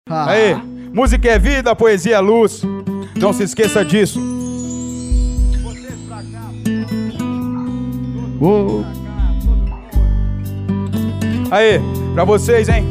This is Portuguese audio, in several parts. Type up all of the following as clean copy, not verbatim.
Aí, música é vida, poesia é luz. Não se esqueça disso. Aí, pra vocês, hein?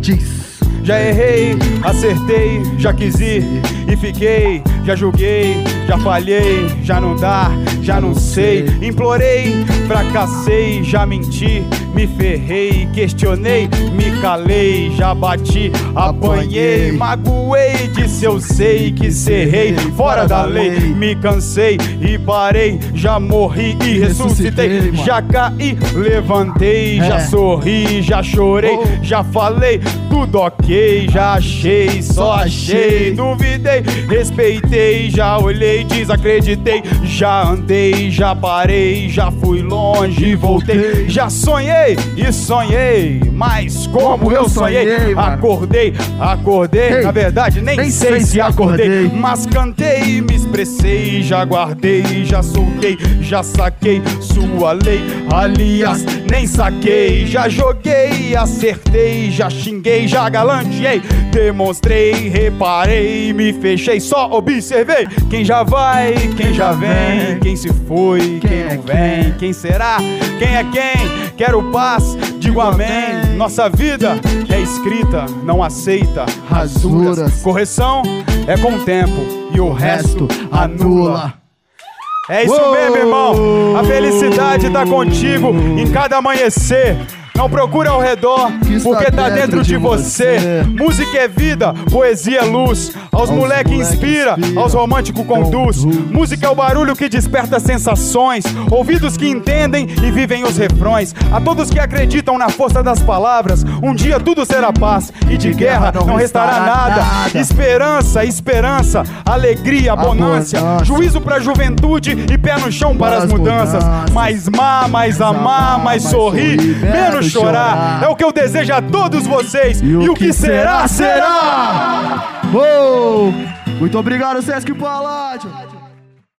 Já errei, acertei, já quis ir e fiquei, já julguei, já falhei, já não dá, já não sei. Implorei, fracassei, já menti, me ferrei, questionei, me calei, já bati, apanhei, magoei, disse eu sei que serrei, fora da lei, me cansei e parei, já morri e ressuscitei, já caí, levantei, já sorri, já chorei, já falei, tudo ok, já achei, só achei, duvidei, respeitei, já olhei, desacreditei, já andei, já parei, já fui longe e voltei, já sonhei e sonhei, mas como eu sonhei, acordei, na verdade nem sei se acordei, mas cantei, me expressei, já guardei, já soltei, já saquei sua lei, aliás, nem saquei, já joguei, acertei, já xinguei, já galanteei, demonstrei, reparei, me fechei, só observei, quem já vai, quem já vem, quem se foi, quem não vem, quem será, quem é quem, quero paz, digo amém, nossa vida é escrita, não aceita rasuras, correção é com o tempo e o resto anula. É isso mesmo, irmão, a felicidade tá contigo em cada amanhecer. Não procura ao redor, porque tá dentro de você. Música é vida, poesia é luz. Aos moleque inspira, aos românticos conduz. Música é o barulho que desperta sensações, ouvidos que entendem e vivem os refrões. A todos que acreditam na força das palavras, um dia tudo será paz e de guerra não restará nada. Esperança, esperança, alegria, bonância, juízo pra juventude e pé no chão para as mudanças. Mais mais amar, mais sorrir, menos chorar, é o que eu desejo a todos vocês. E o que será, será! Muito obrigado, Sesc Palácio.